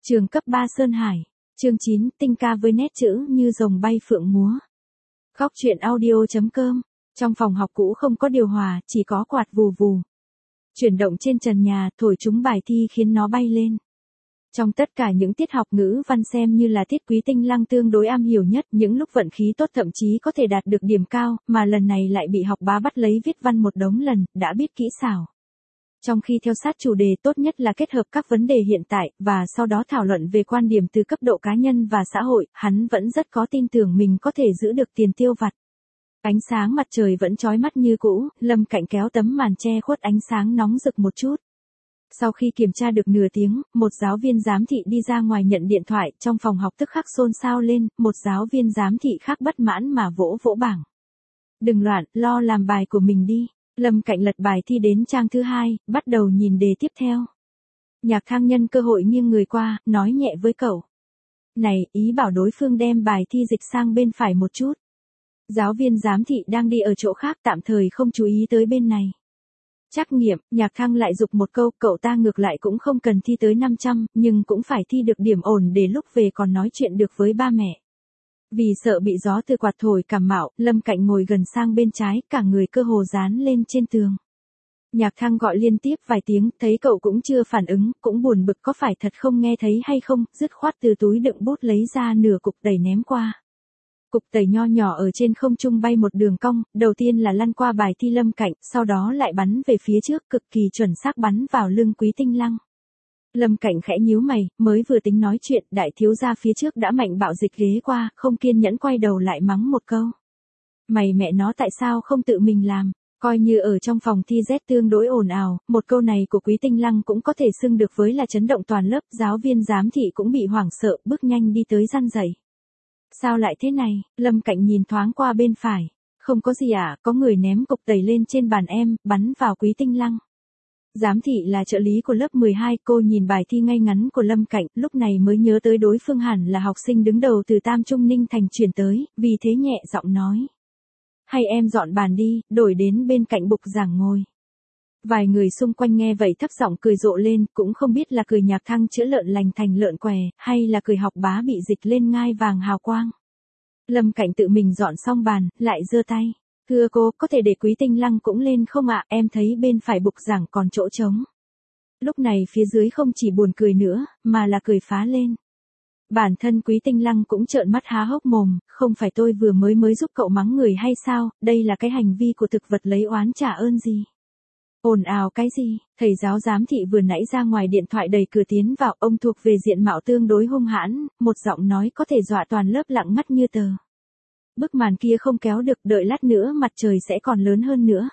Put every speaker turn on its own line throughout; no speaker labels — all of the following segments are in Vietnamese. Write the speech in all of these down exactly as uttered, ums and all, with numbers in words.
Trường cấp ba Sơn Hải, chương chín, tinh ca với nét chữ như rồng bay phượng múa. Góc truyện audio chấm com, trong phòng học cũ không có điều hòa, chỉ có quạt vù vù. Chuyển động trên trần nhà, thổi chúng bài thi khiến nó bay lên. Trong tất cả những tiết học ngữ văn xem như là tiết Quý Tinh Lăng tương đối am hiểu nhất, những lúc vận khí tốt thậm chí có thể đạt được điểm cao, mà lần này lại bị học bá bắt lấy viết văn một đống lần, đã biết kỹ xảo. Trong khi theo sát chủ đề tốt nhất là kết hợp các vấn đề hiện tại, và sau đó thảo luận về quan điểm từ cấp độ cá nhân và xã hội, hắn vẫn rất có tin tưởng mình có thể giữ được tiền tiêu vặt. Ánh sáng mặt trời vẫn chói mắt như cũ, Lâm Cạnh kéo tấm màn che khuất ánh sáng nóng rực một chút. Sau khi kiểm tra được nửa tiếng, một giáo viên giám thị đi ra ngoài nhận điện thoại, trong phòng học tức khắc xôn xao lên, một giáo viên giám thị khác bất mãn mà vỗ vỗ bảng. Đừng loạn, lo làm bài của mình đi. Lâm Cạnh lật bài thi đến trang thứ hai, bắt đầu nhìn đề tiếp theo. Nhạc Thăng nhân cơ hội nghiêng người qua, nói nhẹ với cậu. Này, ý bảo đối phương đem bài thi dịch sang bên phải một chút. Giáo viên giám thị đang đi ở chỗ khác tạm thời không chú ý tới bên này. Trắc nghiệm, Nhạc Thăng lại dục một câu, cậu ta ngược lại cũng không cần thi tới năm trăm, nhưng cũng phải thi được điểm ổn để lúc về còn nói chuyện được với ba mẹ. Vì sợ bị gió từ quạt thổi cảm mạo, Lâm Cạnh ngồi gần sang bên trái, cả người cơ hồ dán lên trên tường. Nhạc Thăng gọi liên tiếp vài tiếng, thấy cậu cũng chưa phản ứng, cũng buồn bực có phải thật không nghe thấy hay không, dứt khoát từ túi đựng bút lấy ra nửa cục tẩy ném qua. Cục tẩy nho nhỏ ở trên không trung bay một đường cong, đầu tiên là lăn qua bài thi Lâm Cạnh, sau đó lại bắn về phía trước, cực kỳ chuẩn xác bắn vào lưng Quý Tinh Lăng. Lâm Cạnh khẽ nhíu mày, mới vừa tính nói chuyện, đại thiếu gia phía trước đã mạnh bạo dịch ghế qua, không kiên nhẫn quay đầu lại mắng một câu. Mày mẹ nó tại sao không tự mình làm, coi như ở trong phòng thi Z tương đối ồn ào, một câu này của Quý Tinh Lăng cũng có thể xưng được với là chấn động toàn lớp, giáo viên giám thị cũng bị hoảng sợ, bước nhanh đi tới răn dậy. Sao lại thế này, Lâm Cạnh nhìn thoáng qua bên phải, không có gì à, có người ném cục tẩy lên trên bàn em, bắn vào Quý Tinh Lăng. Giám thị là trợ lý của lớp mười hai, cô nhìn bài thi ngay ngắn của Lâm Cạnh, lúc này mới nhớ tới đối phương hẳn là học sinh đứng đầu từ Tam Trung Ninh Thành chuyển tới, vì thế nhẹ giọng nói. Hay em dọn bàn đi, đổi đến bên cạnh bục giảng ngồi. Vài người xung quanh nghe vậy thấp giọng cười rộ lên, cũng không biết là cười Nhạc Thăng chữa lợn lành thành lợn què, hay là cười học bá bị dịch lên ngai vàng hào quang. Lâm Cạnh tự mình dọn xong bàn, lại giơ tay. Thưa cô, có thể để Quý Tinh Lăng cũng lên không ạ, em thấy bên phải bục giảng còn chỗ trống. Lúc này phía dưới không chỉ buồn cười nữa, mà là cười phá lên. Bản thân Quý Tinh Lăng cũng trợn mắt há hốc mồm, không phải tôi vừa mới mới giúp cậu mắng người hay sao, đây là cái hành vi của thực vật lấy oán trả ơn gì. Ồn ào cái gì, thầy giáo giám thị vừa nãy ra ngoài điện thoại đẩy cửa tiến vào, ông thuộc về diện mạo tương đối hung hãn, một giọng nói có thể dọa toàn lớp lặng ngắt như tờ. Bức màn kia không kéo được, đợi lát nữa mặt trời sẽ còn lớn hơn nữa.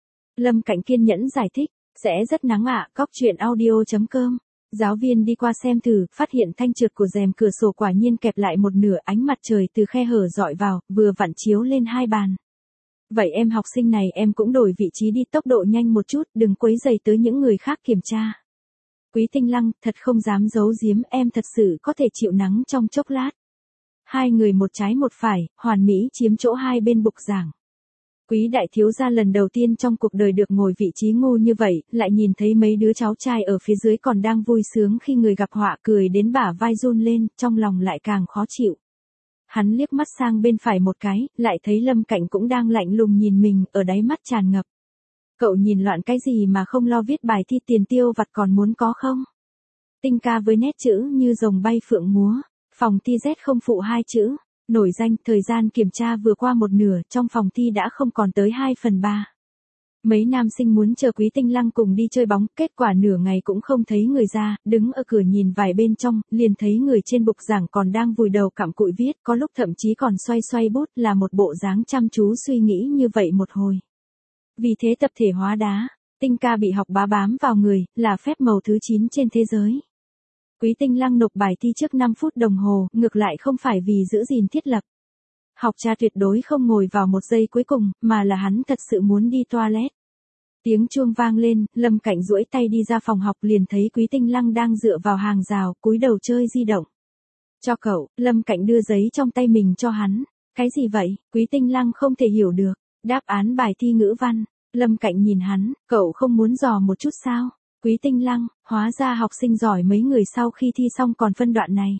Lâm Cạnh kiên nhẫn giải thích, sẽ rất nắng ạ, góc truyện audio chấm com. Giáo viên đi qua xem thử, phát hiện thanh trượt của rèm cửa sổ quả nhiên kẹp lại một nửa, ánh mặt trời từ khe hở dọi vào, vừa vặn chiếu lên hai bàn. Vậy em học sinh này em cũng đổi vị trí đi, tốc độ nhanh một chút, đừng quấy rầy tới những người khác kiểm tra. Quý Tinh Lăng, thật không dám giấu giếm, em thật sự có thể chịu nắng trong chốc lát. Hai người một trái một phải, hoàn mỹ chiếm chỗ hai bên bục giảng. Quý đại thiếu gia lần đầu tiên trong cuộc đời được ngồi vị trí ngu như vậy, lại nhìn thấy mấy đứa cháu trai ở phía dưới còn đang vui sướng khi người gặp họa cười đến bả vai run lên, trong lòng lại càng khó chịu. Hắn liếc mắt sang bên phải một cái, lại thấy Lâm Cạnh cũng đang lạnh lùng nhìn mình, ở đáy mắt tràn ngập. Cậu nhìn loạn cái gì mà không lo viết bài thi tiền tiêu vặt còn muốn có không? Tinh ca với nét chữ như rồng bay phượng múa. Phòng thi Z không phụ hai chữ, nổi danh, thời gian kiểm tra vừa qua một nửa, trong phòng thi đã không còn tới hai phần ba. Mấy nam sinh muốn chờ Quý Tinh Lăng cùng đi chơi bóng, kết quả nửa ngày cũng không thấy người ra, đứng ở cửa nhìn vài bên trong, liền thấy người trên bục giảng còn đang vùi đầu cặm cụi viết, có lúc thậm chí còn xoay xoay bút, là một bộ dáng chăm chú suy nghĩ như vậy một hồi. Vì thế tập thể hóa đá, Tinh ca bị học bá bám vào người, là phép màu thứ chín trên thế giới. Quý Tinh Lăng nộp bài thi trước năm phút đồng hồ, ngược lại không phải vì giữ gìn thiết lập. Học trò tuyệt đối không ngồi vào một giây cuối cùng, mà là hắn thật sự muốn đi toilet. Tiếng chuông vang lên, Lâm Cạnh duỗi tay đi ra phòng học liền thấy Quý Tinh Lăng đang dựa vào hàng rào, cúi đầu chơi di động. Cho cậu, Lâm Cạnh đưa giấy trong tay mình cho hắn. Cái gì vậy? Quý Tinh Lăng không thể hiểu được. Đáp án bài thi ngữ văn. Lâm Cạnh nhìn hắn, cậu không muốn dò một chút sao? Quý Tinh Lăng, hóa ra học sinh giỏi mấy người sau khi thi xong còn phân đoạn này.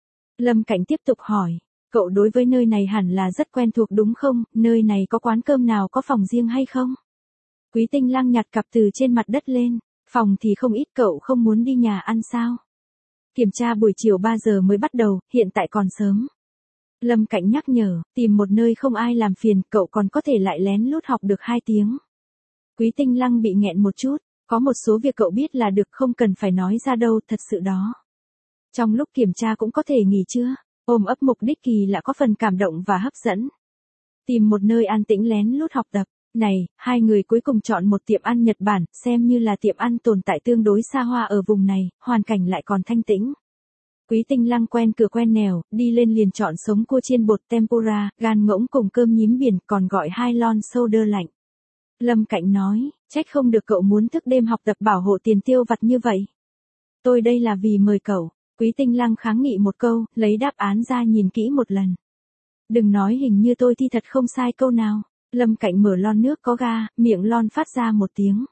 Lâm Cảnh tiếp tục hỏi, cậu đối với nơi này hẳn là rất quen thuộc đúng không, nơi này có quán cơm nào có phòng riêng hay không? Quý Tinh Lăng nhặt cặp từ trên mặt đất lên, phòng thì không ít, cậu không muốn đi nhà ăn sao? Kiểm tra buổi chiều ba giờ mới bắt đầu, hiện tại còn sớm. Lâm Cảnh nhắc nhở, tìm một nơi không ai làm phiền, cậu còn có thể lại lén lút học được hai tiếng. Quý Tinh Lăng bị nghẹn một chút, có một số việc cậu biết là được, không cần phải nói ra đâu, thật sự đó. Trong lúc kiểm tra cũng có thể nghỉ trưa, ôm ấp mục đích kỳ lạ có phần cảm động và hấp dẫn. Tìm một nơi an tĩnh lén lút học tập. Này, hai người cuối cùng chọn một tiệm ăn Nhật Bản, xem như là tiệm ăn tồn tại tương đối xa hoa ở vùng này, hoàn cảnh lại còn thanh tĩnh. Quý Tinh Lăng quen cửa quen nẻo, đi lên liền chọn sống cua chiên bột tempura, gan ngỗng cùng cơm nhím biển, còn gọi hai lon soda lạnh. Lâm Cảnh nói, trách không được cậu muốn thức đêm học tập bảo hộ tiền tiêu vặt như vậy. Tôi đây là vì mời cậu. Quý Tinh Lăng kháng nghị một câu, lấy đáp án ra nhìn kỹ một lần. Đừng nói hình như tôi thi thật không sai câu nào. Lâm Cảnh mở lon nước có ga, miệng lon phát ra một tiếng.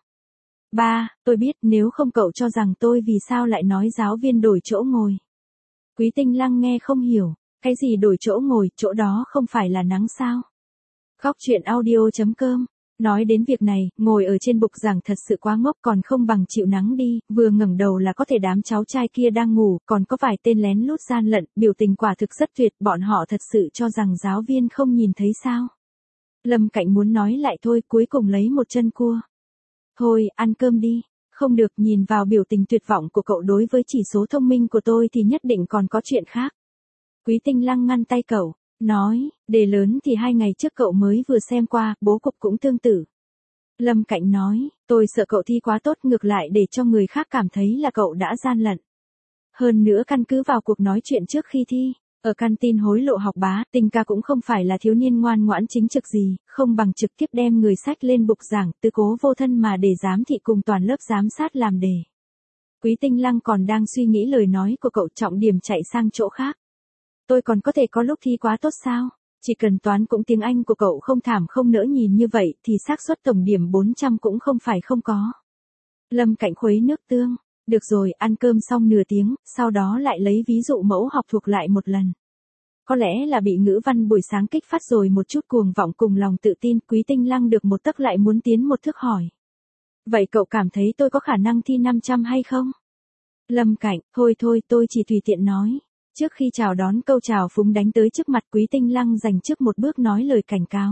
Ba, tôi biết, nếu không cậu cho rằng tôi vì sao lại nói giáo viên đổi chỗ ngồi. Quý Tinh Lăng nghe không hiểu, cái gì đổi chỗ ngồi, chỗ đó không phải là nắng sao? Góc chuyện audio chấm com. Nói đến việc này, ngồi ở trên bục giảng thật sự quá ngốc, còn không bằng chịu nắng đi, vừa ngẩng đầu là có thể đám cháu trai kia đang ngủ, còn có vài tên lén lút gian lận, biểu tình quả thực rất tuyệt, bọn họ thật sự cho rằng giáo viên không nhìn thấy sao. Lâm Cảnh muốn nói lại thôi, cuối cùng lấy một chân cua. Thôi, ăn cơm đi. Không được, nhìn vào biểu tình tuyệt vọng của cậu đối với chỉ số thông minh của tôi thì nhất định còn có chuyện khác. Quý Tinh Lăng ngăn tay cậu, nói, đề lớn thì hai ngày trước cậu mới vừa xem qua, bố cục cũng tương tự. Lâm Cảnh nói, tôi sợ cậu thi quá tốt ngược lại để cho người khác cảm thấy là cậu đã gian lận. Hơn nữa căn cứ vào cuộc nói chuyện trước khi thi, ở canteen hối lộ học bá, Tinh ca cũng không phải là thiếu niên ngoan ngoãn chính trực gì, không bằng trực tiếp đem người sách lên bục giảng, tư cố vô thân mà để giám thị cùng toàn lớp giám sát làm đề. Quý Tinh Lăng còn đang suy nghĩ lời nói của cậu, trọng điểm chạy sang chỗ khác. Tôi còn có thể có lúc thi quá tốt sao? Chỉ cần toán cũng tiếng Anh của cậu không thảm không nỡ nhìn như vậy thì xác suất tổng điểm bốn trăm cũng không phải không có. Lâm Cảnh khuấy nước tương. Được rồi, ăn cơm xong nửa tiếng, sau đó lại lấy ví dụ mẫu học thuộc lại một lần. Có lẽ là bị ngữ văn buổi sáng kích phát rồi một chút cuồng vọng cùng lòng tự tin, Quý Tinh Lăng được một tấc lại muốn tiến một thước hỏi. Vậy cậu cảm thấy tôi có khả năng thi năm trăm hay không? Lâm Cảnh, thôi thôi tôi chỉ tùy tiện nói. Trước khi chào đón câu chào phúng đánh tới trước mặt, Quý Tinh Lăng dành trước một bước nói lời cảnh cáo.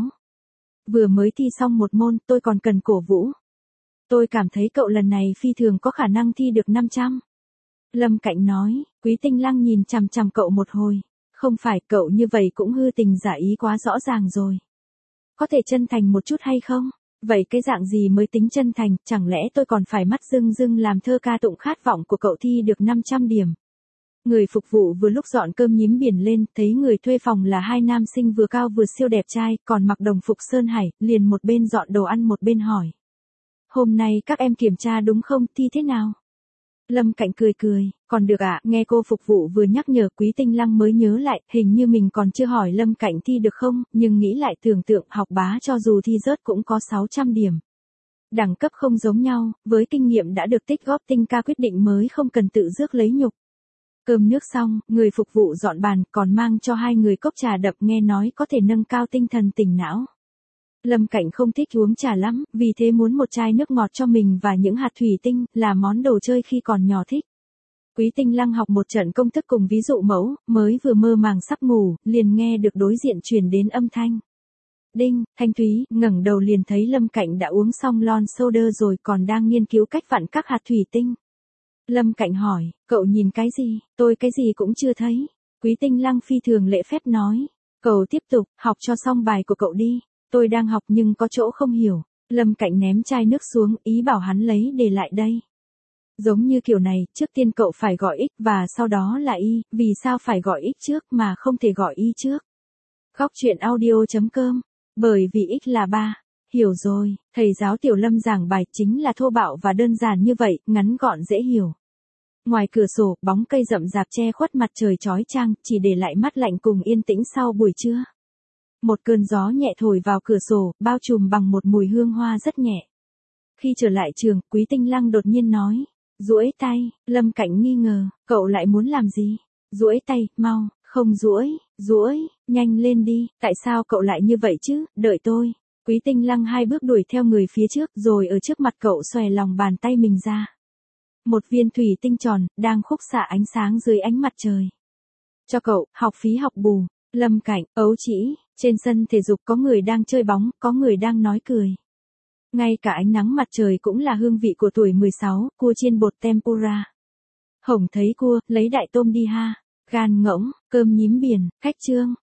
Vừa mới thi xong một môn, tôi còn cần cổ vũ. Tôi cảm thấy cậu lần này phi thường có khả năng thi được năm trăm. Lâm Cảnh nói, Quý Tinh Lăng nhìn chằm chằm cậu một hồi. Không phải, cậu như vậy cũng hư tình giả ý quá rõ ràng rồi. Có thể chân thành một chút hay không? Vậy cái dạng gì mới tính chân thành, chẳng lẽ tôi còn phải mắt rưng rưng làm thơ ca tụng khát vọng của cậu thi được năm trăm điểm. Người phục vụ vừa lúc dọn cơm nhím biển lên, thấy người thuê phòng là hai nam sinh vừa cao vừa siêu đẹp trai, còn mặc đồng phục Sơn Hải, liền một bên dọn đồ ăn một bên hỏi. Hôm nay các em kiểm tra đúng không, thi thế nào? Lâm Cảnh cười cười, còn được ạ, nghe cô phục vụ vừa nhắc nhở, Quý Tinh Lăng mới nhớ lại, hình như mình còn chưa hỏi Lâm Cảnh thi được không, nhưng nghĩ lại tưởng tượng học bá cho dù thi rớt cũng có sáu trăm điểm. Đẳng cấp không giống nhau, với kinh nghiệm đã được tích góp, Tinh ca quyết định mới không cần tự rước lấy nhục. Cơm nước xong, người phục vụ dọn bàn, còn mang cho hai người cốc trà đậm, nghe nói có thể nâng cao tinh thần tỉnh não. Lâm Cảnh không thích uống trà lắm, vì thế muốn một chai nước ngọt cho mình và những hạt thủy tinh, là món đồ chơi khi còn nhỏ thích. Quý Tinh Lăng học một trận công thức cùng ví dụ mẫu, mới vừa mơ màng sắp ngủ, liền nghe được đối diện truyền đến âm thanh. Đinh, Thanh Thúy, ngẩng đầu liền thấy Lâm Cảnh đã uống xong lon soda rồi còn đang nghiên cứu cách vặn các hạt thủy tinh. Lâm Cảnh hỏi, cậu nhìn cái gì, tôi cái gì cũng chưa thấy. Quý Tinh Lăng phi thường lễ phép nói, cậu tiếp tục, học cho xong bài của cậu đi. Tôi đang học nhưng có chỗ không hiểu. Lâm Cảnh ném chai nước xuống, ý bảo hắn lấy để lại đây. Giống như kiểu này, trước tiên cậu phải gọi x và sau đó là y, vì sao phải gọi x trước mà không thể gọi y trước? Góc chuyện audio chấm com, bởi vì x là ba. Hiểu rồi, thầy giáo Tiểu Lâm giảng bài chính là thô bạo và đơn giản như vậy, ngắn gọn dễ hiểu. Ngoài cửa sổ, bóng cây rậm rạp che khuất mặt trời chói chang, chỉ để lại mắt lạnh cùng yên tĩnh sau buổi trưa. Một cơn gió nhẹ thổi vào cửa sổ, bao trùm bằng một mùi hương hoa rất nhẹ. Khi trở lại trường, Quý Tinh Lăng đột nhiên nói. Duỗi tay, Lâm Cảnh nghi ngờ, cậu lại muốn làm gì? Duỗi tay, mau, không duỗi, duỗi, nhanh lên đi, tại sao cậu lại như vậy chứ, đợi tôi. Quý Tinh Lăng hai bước đuổi theo người phía trước rồi ở trước mặt cậu xòe lòng bàn tay mình ra. Một viên thủy tinh tròn, đang khúc xạ ánh sáng dưới ánh mặt trời. Cho cậu, học phí học bù. Lâm Cảnh, ấu trĩ, trên sân thể dục có người đang chơi bóng, có người đang nói cười. Ngay cả ánh nắng mặt trời cũng là hương vị của tuổi mười sáu, cua chiên bột tempura. Hổng thấy cua, lấy đại tôm đi ha. Gan ngỗng, cơm nhím biển, khách trương.